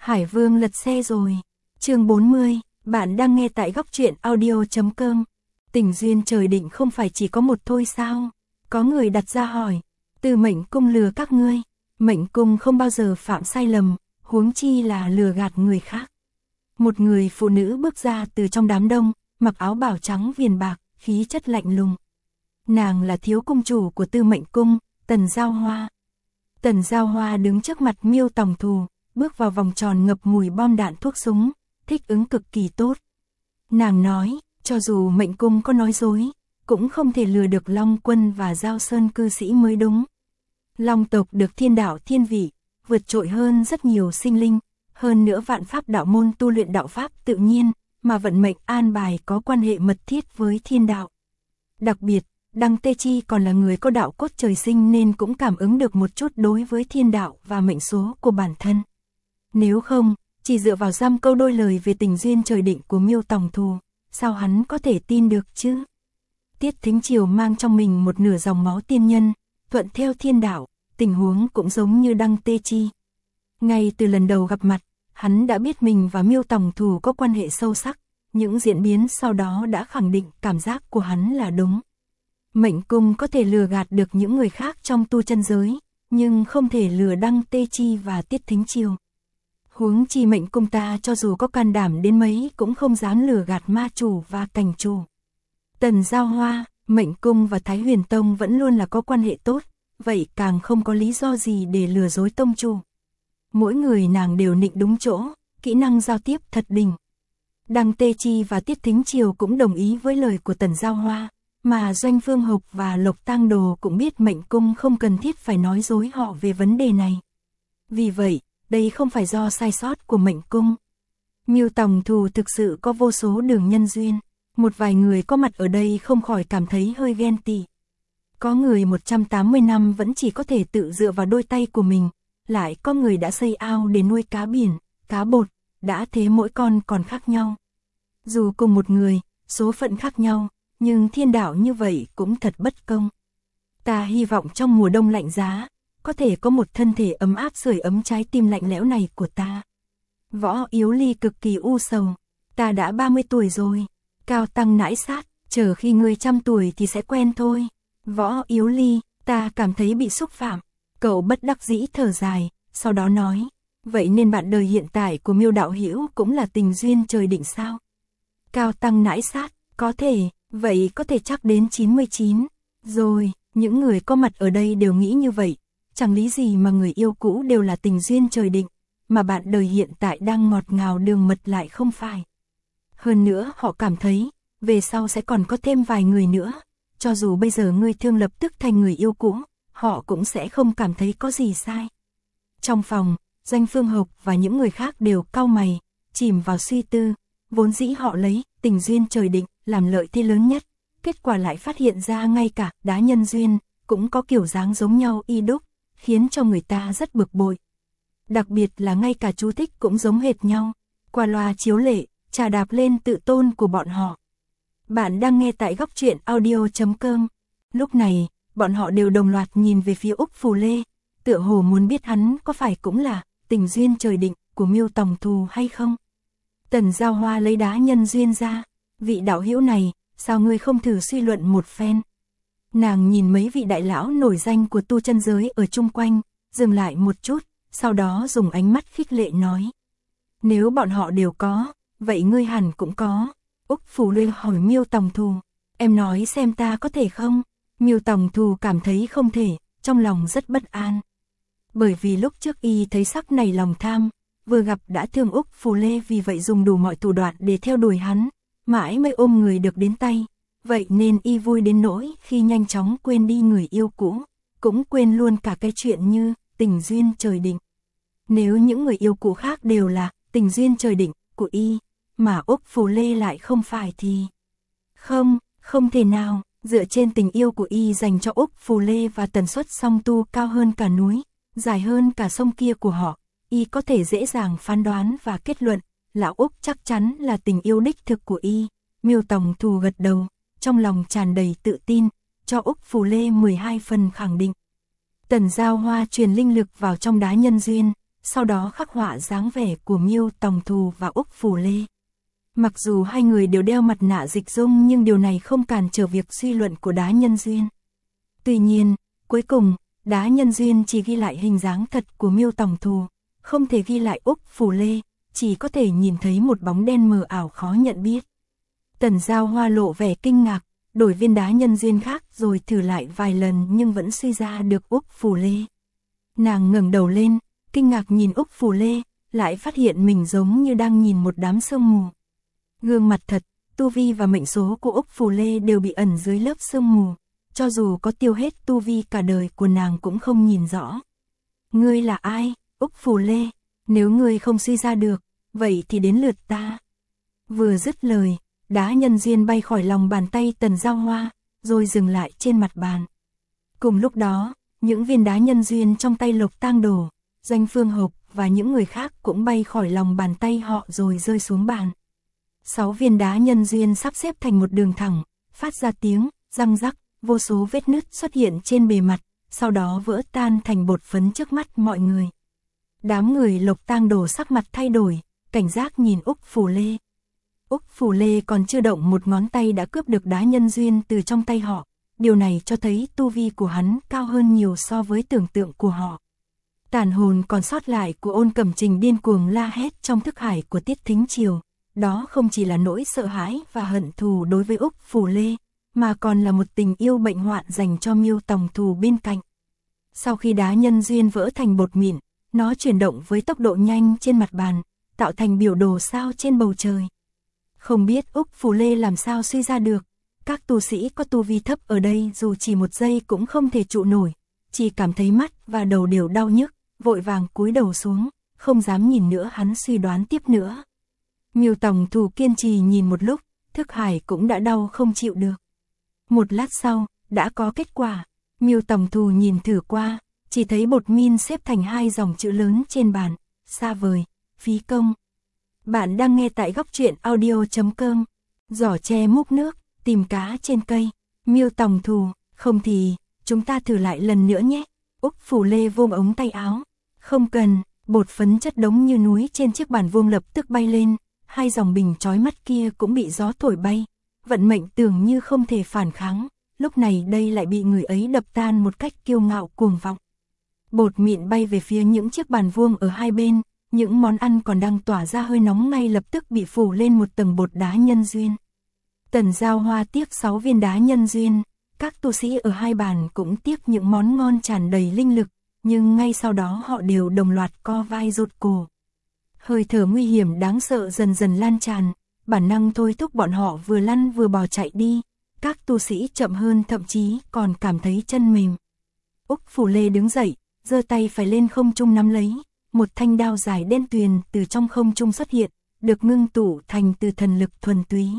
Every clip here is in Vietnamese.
Hải Vương lật xe rồi. Chương 40, bạn đang nghe tại góc truyện audio.com. Tình duyên trời định không phải chỉ có một thôi sao? Có người đặt ra hỏi. Từ mệnh cung lừa các ngươi. Mệnh cung không bao giờ phạm sai lầm, huống chi là lừa gạt người khác. Một người phụ nữ bước ra từ trong đám đông, mặc áo bào trắng viền bạc, khí chất lạnh lùng. Nàng là thiếu cung chủ của Tư Mệnh Cung, Tần Giao Hoa. Tần Giao Hoa đứng trước mặt Miêu Tòng Thù, bước vào vòng tròn ngập mùi bom đạn thuốc súng, thích ứng cực kỳ tốt. Nàng nói, cho dù Mệnh Cung có nói dối, cũng không thể lừa được Long Quân và Giao Sơn cư sĩ mới đúng. Long tộc được thiên đạo thiên vị, vượt trội hơn rất nhiều sinh linh, hơn nữa vạn pháp đạo môn tu luyện đạo pháp tự nhiên, mà vận mệnh an bài có quan hệ mật thiết với thiên đạo. Đặc biệt, Đăng Tê Chi còn là người có đạo cốt trời sinh nên cũng cảm ứng được một chút đối với thiên đạo và mệnh số của bản thân. Nếu không, chỉ dựa vào dăm câu đôi lời về tình duyên trời định của Miêu Tòng Thù, sao hắn có thể tin được chứ? Tiết Thính Triều mang trong mình một nửa dòng máu tiên nhân, thuận theo thiên đạo, tình huống cũng giống như Đăng Tê Chi. Ngay từ lần đầu gặp mặt, hắn đã biết mình và Miêu Tòng Thù có quan hệ sâu sắc, những diễn biến sau đó đã khẳng định cảm giác của hắn là đúng. Mệnh cung có thể lừa gạt được những người khác trong tu chân giới, nhưng không thể lừa Đăng Tê Chi và Tiết Thính Triều. Huống chi mệnh cung ta cho dù có can đảm đến mấy cũng không dám lừa gạt ma chủ và cảnh chủ. Tần Giao Hoa, Mệnh Cung và Thái Huyền Tông vẫn luôn là có quan hệ tốt, vậy càng không có lý do gì để lừa dối tông chủ. Mỗi người nàng đều nịnh đúng chỗ, kỹ năng giao tiếp thật đỉnh. Đăng Tê Chi và Tiết Thính Triều cũng đồng ý với lời của Tần Giao Hoa, mà Doanh Phương Hục và Lộc Tang Đồ cũng biết Mệnh Cung không cần thiết phải nói dối họ về vấn đề này. Vì vậy, đây không phải do sai sót của Mệnh Cung. Miêu Tòng Thù thực sự có vô số đường nhân duyên, một vài người có mặt ở đây không khỏi cảm thấy hơi ghen tị. Có người 180 năm vẫn chỉ có thể tự dựa vào đôi tay của mình, lại có người đã xây ao để nuôi cá biển, cá bột, đã thế mỗi con còn khác nhau. Dù cùng một người, số phận khác nhau, nhưng thiên đạo như vậy cũng thật bất công. Ta hy vọng trong mùa đông lạnh giá, có thể có một thân thể ấm áp sưởi ấm trái tim lạnh lẽo này của ta. Võ Yếu Ly cực kỳ u sầu. Ta đã 30 tuổi rồi. Cao Tăng nãi sát, chờ khi ngươi 100 tuổi thì sẽ quen thôi. Võ Yếu Ly, ta cảm thấy bị xúc phạm. Cậu bất đắc dĩ thở dài, sau đó nói, vậy nên bạn đời hiện tại của Miêu đạo hữu cũng là tình duyên trời định sao? Cao Tăng nãi sát, có thể, vậy có thể chắc đến 99. Rồi, những người có mặt ở đây đều nghĩ như vậy. Chẳng lý gì mà người yêu cũ đều là tình duyên trời định, mà bạn đời hiện tại đang ngọt ngào đường mật lại không phải. Hơn nữa họ cảm thấy, về sau sẽ còn có thêm vài người nữa, cho dù bây giờ ngươi thương lập tức thành người yêu cũ, họ cũng sẽ không cảm thấy có gì sai. Trong phòng, Doanh Phương Hục và những người khác đều cau mày, chìm vào suy tư, vốn dĩ họ lấy tình duyên trời định làm lợi thế lớn nhất, kết quả lại phát hiện ra ngay cả đá nhân duyên cũng có kiểu dáng giống nhau y đúc, khiến cho người ta rất bực bội. Đặc biệt là ngay cả chú thích cũng giống hệt nhau, qua loa chiếu lệ, trà đạp lên tự tôn của bọn họ. Bạn đang nghe tại góc truyện audio.com. Lúc này, bọn họ đều đồng loạt nhìn về phía Úc Phù Lê, tựa hồ muốn biết hắn có phải cũng là tình duyên trời định của Miêu Tòng Thù hay không. Tần Giao Hoa lấy đá nhân duyên ra, vị đạo hữu này, sao ngươi không thử suy luận một phen? Nàng nhìn mấy vị đại lão nổi danh của tu chân giới ở chung quanh, dừng lại một chút, sau đó dùng ánh mắt khích lệ nói. Nếu bọn họ đều có, vậy ngươi hẳn cũng có. Úc Phù Lê hỏi Miêu Tòng Thù, em nói xem ta có thể không? Miêu Tòng Thù cảm thấy không thể, trong lòng rất bất an. Bởi vì lúc trước y thấy sắc này lòng tham, vừa gặp đã thương Úc Phù Lê vì vậy dùng đủ mọi thủ đoạn để theo đuổi hắn, mãi mới ôm người được đến tay. Vậy nên y vui đến nỗi khi nhanh chóng quên đi người yêu cũ, cũng quên luôn cả cái chuyện như tình duyên trời định. Nếu những người yêu cũ khác đều là tình duyên trời định của y, mà Úc Phù Lê lại không phải thì... Không thể nào, dựa trên tình yêu của y dành cho Úc Phù Lê và tần suất song tu cao hơn cả núi, dài hơn cả sông kia của họ, y có thể dễ dàng phán đoán và kết luận, lão Úc chắc chắn là tình yêu đích thực của y. Miêu Tòng Thù gật đầu, trong lòng tràn đầy tự tin, cho Úc Phù Lê 12 phần khẳng định. Tần Giao Hoa truyền linh lực vào trong đá nhân duyên, sau đó khắc họa dáng vẻ của Miêu Tòng Thù và Úc Phủ Lê. Mặc dù hai người đều đeo mặt nạ dịch dung nhưng điều này không cản trở việc suy luận của Đá Nhân Duyên. Tuy nhiên, cuối cùng, Đá Nhân Duyên chỉ ghi lại hình dáng thật của Miêu Tòng Thù, không thể ghi lại Úc Phủ Lê, chỉ có thể nhìn thấy một bóng đen mờ ảo khó nhận biết. Tần Giao Hoa lộ vẻ kinh ngạc, đổi viên Đá Nhân Duyên khác rồi thử lại vài lần nhưng vẫn suy ra được Úc Phủ Lê. Nàng ngẩng đầu lên, kinh ngạc nhìn Úc Phủ Lê, lại phát hiện mình giống như đang nhìn một đám sương mù. Gương mặt thật, tu vi và mệnh số của Úc Phủ Lê đều bị ẩn dưới lớp sương mù, cho dù có tiêu hết tu vi cả đời của nàng cũng không nhìn rõ. Ngươi là ai, Úc Phủ Lê? Nếu ngươi không suy ra được, vậy thì đến lượt ta. Vừa dứt lời, Đá Nhân Duyên bay khỏi lòng bàn tay Tần Giao Hoa, rồi dừng lại trên mặt bàn. Cùng lúc đó, những viên Đá Nhân Duyên trong tay Lộc Tang Đồ, Doanh Phương Hộc và những người khác cũng bay khỏi lòng bàn tay họ rồi rơi xuống bàn. 6 viên Đá Nhân Duyên sắp xếp thành một đường thẳng, phát ra tiếng răng rắc, vô số vết nứt xuất hiện trên bề mặt, sau đó vỡ tan thành bột phấn trước mắt mọi người. Đám người Lộc Tang Đồ sắc mặt thay đổi, cảnh giác nhìn Úc Phủ Lê. Úc Phủ Lê còn chưa động một ngón tay đã cướp được Đá Nhân Duyên từ trong tay họ, điều này cho thấy tu vi của hắn cao hơn nhiều so với tưởng tượng của họ. Tàn hồn còn sót lại của Ôn Cẩm Trình điên cuồng la hét trong thức hải của Tiết Thính Triều, đó không chỉ là nỗi sợ hãi và hận thù đối với Úc Phủ Lê, mà còn là một tình yêu bệnh hoạn dành cho Miêu Tòng Thù bên cạnh. Sau khi Đá Nhân Duyên vỡ thành bột mịn, nó chuyển động với tốc độ nhanh trên mặt bàn, tạo thành biểu đồ sao trên bầu trời. Không biết Úc Phủ Lê làm sao suy ra được, các tu sĩ có tu vi thấp ở đây dù chỉ một giây cũng không thể trụ nổi, chỉ cảm thấy mắt và đầu đều đau nhức, vội vàng cúi đầu xuống, không dám nhìn nữa. Hắn suy đoán tiếp nữa. Miêu Tòng Thù kiên trì nhìn một lúc, thức hải cũng đã đau không chịu được. Một lát sau, đã có kết quả. Miêu Tòng Thù nhìn thử qua, chỉ thấy bột min xếp thành 2 dòng chữ lớn trên bàn, xa vời, phí công. Bạn đang nghe tại góc truyện audio.com. Giỏ tre múc nước, tìm cá trên cây. Miêu Tòng Thù, không thì, chúng ta thử lại lần nữa nhé. Úc Phủ Lê vung ống tay áo. Không cần, bột phấn chất đống như núi trên chiếc bàn vuông lập tức bay lên, 2 dòng bình chói mắt kia cũng bị gió thổi bay. Vận mệnh tưởng như không thể phản kháng, lúc này đây lại bị người ấy đập tan một cách kiêu ngạo cuồng vọng. Bột mịn bay về phía những chiếc bàn vuông ở hai bên, những món ăn còn đang tỏa ra hơi nóng ngay lập tức bị phủ lên một tầng bột Đá Nhân Duyên. Tần Giao Hoa tiếc 6 viên Đá Nhân Duyên, các tu sĩ ở hai bàn cũng tiếc những món ngon tràn đầy linh lực, nhưng ngay sau đó họ đều đồng loạt co vai rụt cổ. Hơi thở nguy hiểm đáng sợ dần dần lan tràn, bản năng thôi thúc bọn họ vừa lăn vừa bò chạy đi, các tu sĩ chậm hơn thậm chí còn cảm thấy chân mềm. Úc Phủ Lê đứng dậy, giơ tay phải lên không trung nắm lấy, một thanh đao dài đen tuyền từ trong không trung xuất hiện, được ngưng tụ thành từ thần lực thuần túy.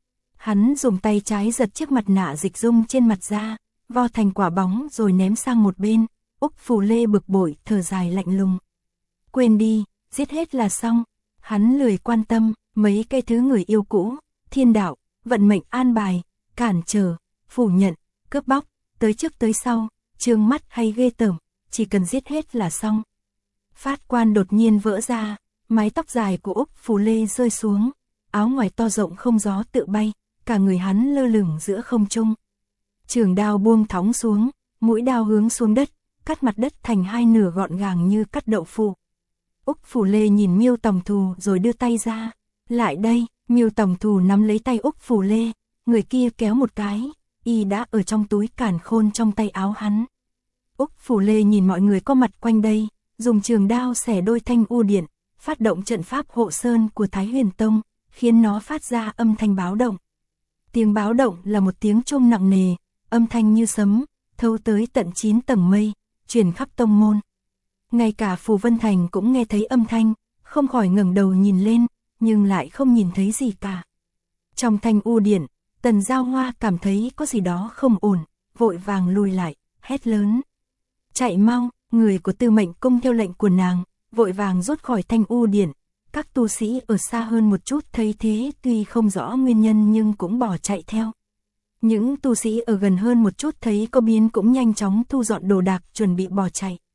Hắn dùng tay trái giật chiếc mặt nạ dịch dung trên mặt ra, vo thành quả bóng rồi ném sang một bên. Úc Phủ Lê bực bội thở dài lạnh lùng. Quên đi, giết hết là xong. Hắn lười quan tâm mấy cái thứ người yêu cũ, thiên đạo, vận mệnh an bài, cản trở, phủ nhận, cướp bóc, tới trước tới sau, trương mắt hay ghê tởm, chỉ cần giết hết là xong. Phát quan đột nhiên vỡ ra, mái tóc dài của Úc Phủ Lê rơi xuống, áo ngoài to rộng không gió tự bay, cả người hắn lơ lửng giữa không trung. Trường đao buông thõng xuống, mũi đao hướng xuống đất, cắt mặt đất thành 2 nửa gọn gàng như cắt đậu phụ. Úc Phủ Lê nhìn Miêu Tòng Thù rồi đưa tay ra. Lại đây, Miêu Tòng Thù nắm lấy tay Úc Phủ Lê, người kia kéo một cái, y đã ở trong túi càn khôn trong tay áo hắn. Úc Phủ Lê nhìn mọi người có mặt quanh đây, dùng trường đao xẻ đôi thanh u điện, phát động trận pháp hộ sơn của Thái Huyền Tông, khiến nó phát ra âm thanh báo động. Tiếng báo động là một tiếng chuông nặng nề, âm thanh như sấm, thâu tới tận 9 tầng mây, truyền khắp tông môn. Ngay cả Phù Vân Thành cũng nghe thấy âm thanh, không khỏi ngẩng đầu nhìn lên, nhưng lại không nhìn thấy gì cả. Trong thanh u điện, Tần Giao Hoa cảm thấy có gì đó không ổn, vội vàng lùi lại, hét lớn. Chạy mau, người của Tư Mệnh Cung theo lệnh của nàng, vội vàng rút khỏi thanh u điện. Các tu sĩ ở xa hơn một chút thấy thế tuy không rõ nguyên nhân nhưng cũng bỏ chạy theo. Những tu sĩ ở gần hơn một chút thấy có biến cũng nhanh chóng thu dọn đồ đạc chuẩn bị bỏ chạy.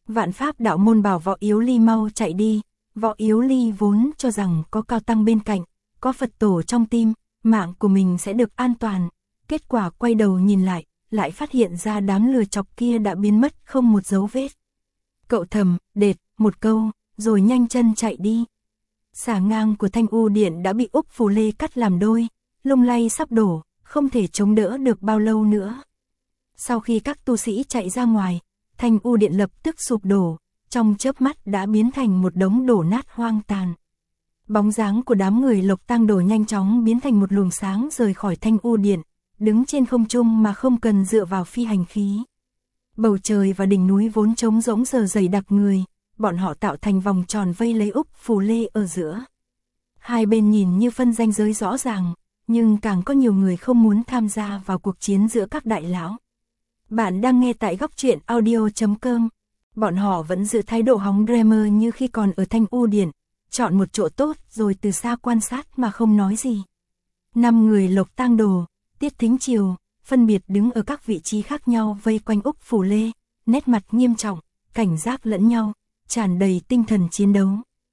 Vạn Pháp đạo môn bảo Võ Yếu Ly mau chạy đi. Võ Yếu Ly vốn cho rằng có Cao Tăng bên cạnh, có Phật tổ trong tim, mạng của mình sẽ được an toàn. Kết quả quay đầu nhìn lại phát hiện ra đám lừa chọc kia đã biến mất không một dấu vết. Cậu thầm, đệt, một câu, rồi nhanh chân chạy đi. Xà ngang của Thanh U Điện đã bị Úc Phù Lê cắt làm đôi, lung lay sắp đổ, không thể chống đỡ được bao lâu nữa. Sau khi các tu sĩ chạy ra ngoài, Thanh U Điện lập tức sụp đổ, trong chớp mắt đã biến thành một đống đổ nát hoang tàn. Bóng dáng của đám người Lộc Tang Đồ nhanh chóng biến thành một luồng sáng rời khỏi Thanh U Điện, đứng trên không trung mà không cần dựa vào phi hành khí. Bầu trời và đỉnh núi vốn trống rỗng giờ dày đặc người, bọn họ tạo thành vòng tròn vây lấy Úc Phù Lê ở giữa. Hai bên nhìn như phân ranh giới rõ ràng, nhưng càng có nhiều người không muốn tham gia vào cuộc chiến giữa các đại lão. Bạn đang nghe tại góc truyện audio.com. Bọn họ vẫn giữ thái độ hóng dreamer như khi còn ở Thanh U Điện, chọn một chỗ tốt rồi từ xa quan sát mà không nói gì. 5 người Lộc Tang Đồ, Tiết Thính Triều, phân biệt đứng ở các vị trí khác nhau vây quanh Úc Phù Lê, nét mặt nghiêm trọng, cảnh giác lẫn nhau, tràn đầy tinh thần chiến đấu.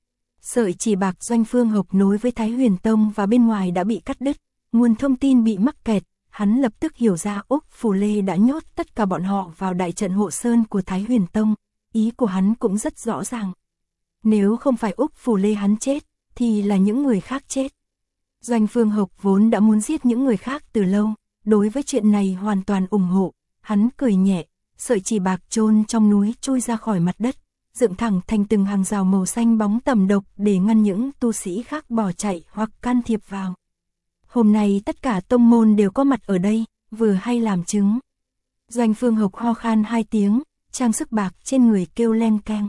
Sợi chỉ bạc Doanh Phương Hộc nối với Thái Huyền Tông và bên ngoài đã bị cắt đứt, nguồn thông tin bị mắc kẹt, hắn lập tức hiểu ra Úc Phù Lê đã nhốt tất cả bọn họ vào đại trận hộ sơn của Thái Huyền Tông, ý của hắn cũng rất rõ ràng. Nếu không phải Úc Phù Lê hắn chết, thì là những người khác chết. Doanh Phương Hộc vốn đã muốn giết những người khác từ lâu, đối với chuyện này hoàn toàn ủng hộ, hắn cười nhẹ, sợi chỉ bạc chôn trong núi trôi ra khỏi mặt đất, dựng thẳng thành từng hàng rào màu xanh bóng tầm độc để ngăn những tu sĩ khác bỏ chạy hoặc can thiệp vào. Hôm nay tất cả tông môn đều có mặt ở đây, vừa hay làm chứng. Doanh Phương Hộc ho khan 2 tiếng, trang sức bạc trên người kêu leng keng.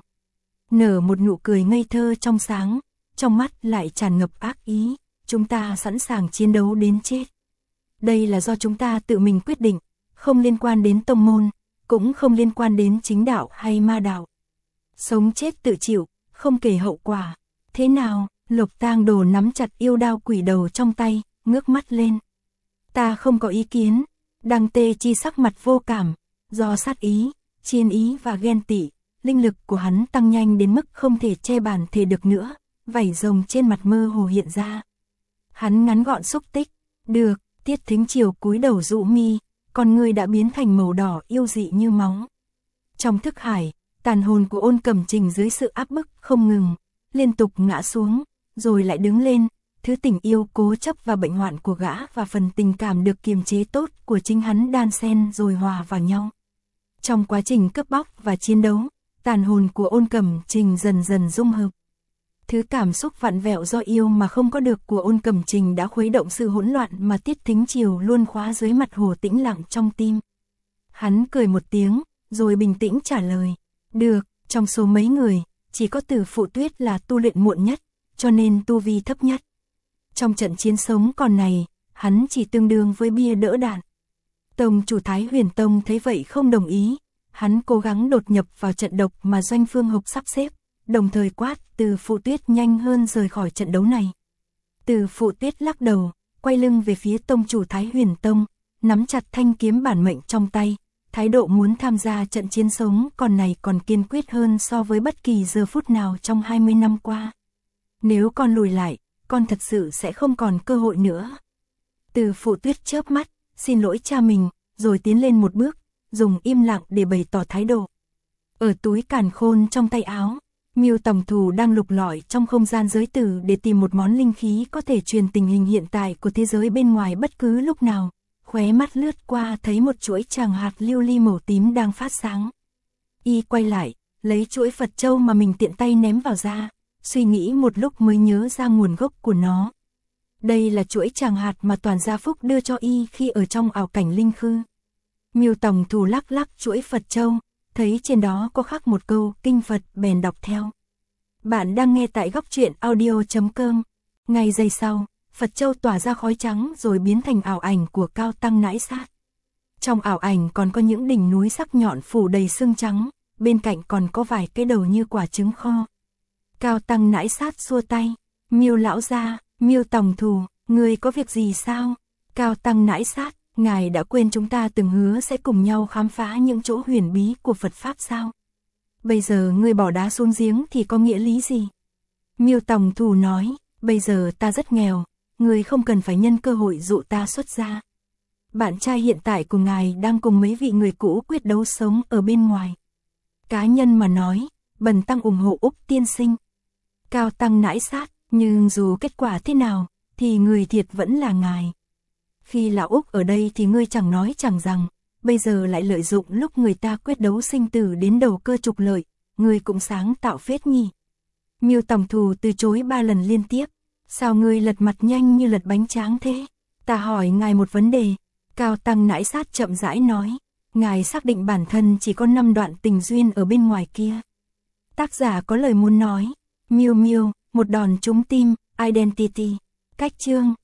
Nở một nụ cười ngây thơ trong sáng, trong mắt lại tràn ngập ác ý, chúng ta sẵn sàng chiến đấu đến chết. Đây là do chúng ta tự mình quyết định, không liên quan đến tông môn, cũng không liên quan đến chính đạo hay ma đạo. Sống chết tự chịu, không kể hậu quả. Thế nào? Lộc Tang Đồ nắm chặt yêu đao quỷ đầu trong tay, ngước mắt lên. Ta không có ý kiến. Đăng Tê Chi sắc mặt vô cảm, do sát ý, chiên ý và ghen tị, linh lực của hắn tăng nhanh đến mức không thể che bàn thể được nữa, vảy rồng trên mặt mơ hồ hiện ra. Hắn ngắn gọn xúc tích, được. Tiết Thính Triều cúi đầu dụ mi, con người đã biến thành màu đỏ yêu dị như máu. Trong thức hải, tàn hồn của Ôn Cẩm Trình dưới sự áp bức không ngừng, liên tục ngã xuống, rồi lại đứng lên, thứ tình yêu cố chấp và bệnh hoạn của gã và phần tình cảm được kiềm chế tốt của chính hắn đan xen rồi hòa vào nhau. Trong quá trình cướp bóc và chiến đấu, tàn hồn của Ôn Cẩm Trình dần dần dung hợp. Thứ cảm xúc vặn vẹo do yêu mà không có được của Ôn Cẩm Trình đã khuấy động sự hỗn loạn mà Tiết Thính Triều luôn khóa dưới mặt hồ tĩnh lặng trong tim. Hắn cười một tiếng, rồi bình tĩnh trả lời. Được, trong số mấy người, chỉ có Từ Phụ Tuyết là tu luyện muộn nhất, cho nên tu vi thấp nhất. Trong trận chiến sống còn này, hắn chỉ tương đương với bia đỡ đạn. Tông chủ Thái Huyền Tông thấy vậy không đồng ý, hắn cố gắng đột nhập vào trận độc mà Doanh Phương Hộc sắp xếp, đồng thời quát Từ Phụ Tuyết nhanh hơn rời khỏi trận đấu này. Từ Phụ Tuyết lắc đầu, quay lưng về phía tông chủ Thái Huyền Tông, nắm chặt thanh kiếm bản mệnh trong tay, thái độ muốn tham gia trận chiến sống còn này còn kiên quyết hơn so với bất kỳ giờ phút nào trong 20 năm qua. Nếu con lùi lại, con thật sự sẽ không còn cơ hội nữa. Từ Phụ Tuyết chớp mắt, xin lỗi cha mình, rồi tiến lên một bước, dùng im lặng để bày tỏ thái độ. Ở túi càn khôn trong tay áo, Miêu Tòng Thù đang lục lọi trong không gian giới tử để tìm một món linh khí có thể truyền tình hình hiện tại của thế giới bên ngoài bất cứ lúc nào. Khóe mắt lướt qua thấy một chuỗi tràng hạt lưu ly màu tím đang phát sáng. Y quay lại, lấy chuỗi Phật châu mà mình tiện tay ném vào ra, suy nghĩ một lúc mới nhớ ra nguồn gốc của nó. Đây là chuỗi tràng hạt mà Toàn Gia Phúc đưa cho Y khi ở trong ảo cảnh linh khư. Miêu Tòng Thù lắc lắc chuỗi Phật châu, thấy trên đó có khắc một câu kinh Phật bèn đọc theo. Bạn đang nghe tại góc truyện audio.com. Ngay giây sau, Phật châu tỏa ra khói trắng rồi biến thành ảo ảnh của Cao Tăng Nãi Sát. Trong ảo ảnh còn có những đỉnh núi sắc nhọn phủ đầy xương trắng, bên cạnh còn có vài cái đầu như quả trứng kho. Cao Tăng Nãi Sát xua tay, Miêu lão gia, Miêu Tòng Thù, người có việc gì sao? Cao Tăng Nãi Sát, ngài đã quên chúng ta từng hứa sẽ cùng nhau khám phá những chỗ huyền bí của Phật Pháp sao? Bây giờ ngươi bỏ đá xuống giếng thì có nghĩa lý gì? Miêu Tòng Thù nói, bây giờ ta rất nghèo, ngươi không cần phải nhân cơ hội dụ ta xuất gia. Bạn trai hiện tại của ngài đang cùng mấy vị người cũ quyết đấu sống ở bên ngoài. Cá nhân mà nói, bần tăng ủng hộ Úc tiên sinh. Cao tăng nãi sát, nhưng dù kết quả thế nào, thì người thiệt vẫn là ngài. Khi lão Úc ở đây thì ngươi chẳng nói chẳng rằng, bây giờ lại lợi dụng lúc người ta quyết đấu sinh tử đến đầu cơ trục lợi, ngươi cũng sáng tạo phết nhỉ. Miêu Tòng Thù từ chối 3 lần liên tiếp, sao ngươi lật mặt nhanh như lật bánh tráng thế? Ta hỏi ngài một vấn đề. Cao tăng nãi sát chậm rãi nói, ngài xác định bản thân chỉ có 5 đoạn tình duyên ở bên ngoài kia. Tác giả có lời muốn nói, Miêu Miêu, một đòn trúng tim, Identity, cách chương.